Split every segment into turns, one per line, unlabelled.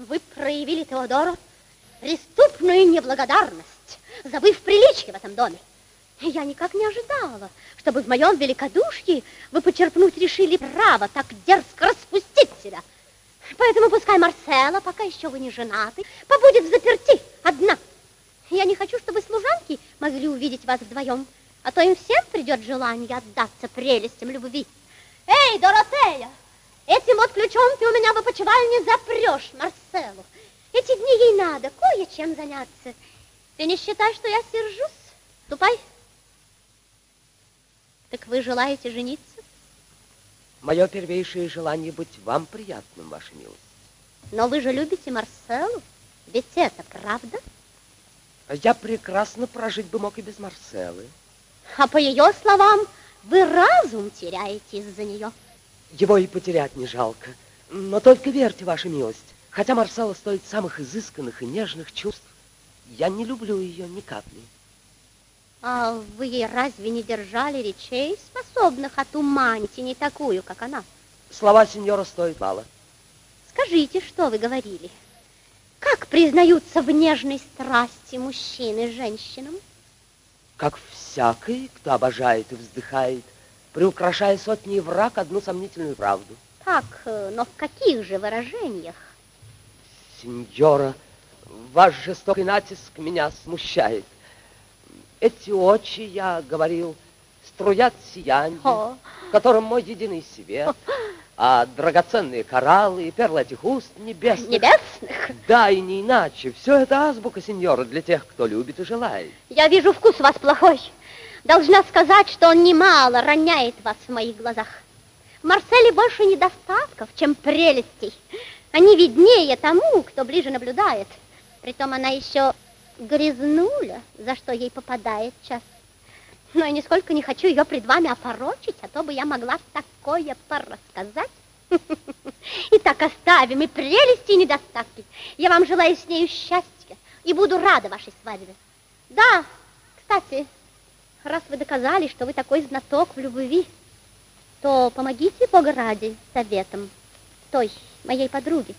Вы проявили Теодору преступную неблагодарность, забыв приличие в этом доме. Я никак не ожидала, чтобы в моем великодушии вы почерпнуть решили право так дерзко распустить себя. Поэтому пускай Марселла, пока еще вы не женаты, побудет взаперти одна. Я не хочу, чтобы служанки могли увидеть вас вдвоем, а то им всем придет желание отдаться прелестям любви. Эй, Доротея, этим вот ключом ты у меня в опочивальне запрешь Марселлу. Эти дни ей надо кое-чем заняться. Ты не считай, что я сержусь? Ступай. Так вы желаете жениться?
Мое первейшее желание быть вам приятным, ваша милость.
Но вы же любите Марселлу, ведь это правда?
Я прекрасно прожить бы мог и без Марселлы.
А по ее словам, вы разум теряете из-за нее.
Его и потерять не жалко. Но только верьте, ваша милость, хотя Марселла стоит самых изысканных и нежных чувств, я не люблю ее ни капли.
А вы ей разве не держали речей, способных отуманить и не такую, как она?
Слова сеньора стоят мало.
Скажите, что вы говорили? Как признаются в нежной страсти мужчины женщинам?
Как всякий, кто обожает и вздыхает, приукрашая сотни враг одну сомнительную правду.
Так, но в каких же выражениях?
Сеньора, ваш жестокий натиск меня смущает. Эти очи, я говорил, струят сияние, в котором мой единый свет, а драгоценные кораллы и перлы этих уст небесных.
Небесных?
Да, и не иначе. Все это азбука, сеньора, для тех, кто любит и желает.
Я вижу, вкус у вас плохой. Должна сказать, что он немало роняет вас в моих глазах. В Марселе больше недостатков, чем прелестей. Они виднее тому, кто ближе наблюдает. Притом она еще грязнуля, за что ей попадает час. Но я нисколько не хочу ее пред вами опорочить, а то бы я могла такое порассказать. Итак, оставим и прелести, и недостатки. Я вам желаю с нею счастья и буду рада вашей свадьбе. Да, кстати, раз вы доказали, что вы такой знаток в любви, то помогите, Бога ради, советом той моей подруги.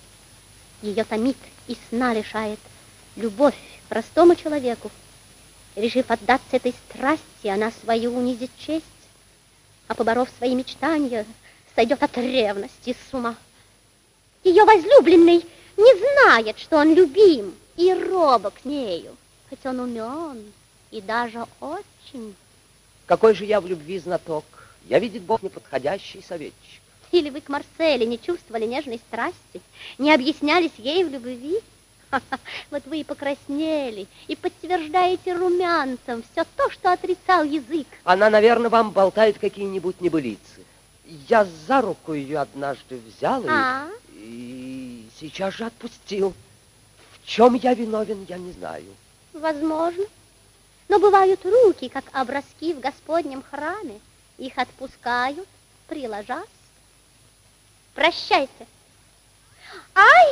Ее томит и сна лишает любовь к простому человеку. Решив отдаться этой страсти, она свою унизит честь, а поборов свои мечтания, сойдет от ревности с ума. Ее возлюбленный не знает, что он любим и робок с нею, хоть он умен и даже очень.
Какой же я в любви знаток? Я, видит Бог, неподходящий советчик.
Или вы к Марселе не чувствовали нежной страсти, не объяснялись ей в любви? Вот вы и покраснели, и подтверждаете румянцем все то, что отрицал язык.
Она, наверное, вам болтает какие-нибудь небылицы. Я за руку ее однажды взял и сейчас же отпустил. В чем я виновен, я не знаю.
Возможно. Но бывают руки, как образки в Господнем храме. Их отпускают, приложась. Прощайте. Ай!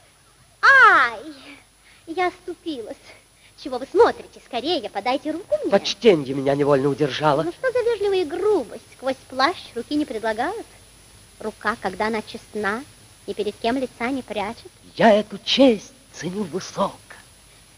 Ай! Я оступилась. Чего вы смотрите? Скорее, подайте руку мне.
Почтенье меня невольно удержало.
Ну что за вежливая грубость? Сквозь плащ руки не предлагают. Рука, когда она честна, ни перед кем лица не прячет.
Я эту честь ценю высоко.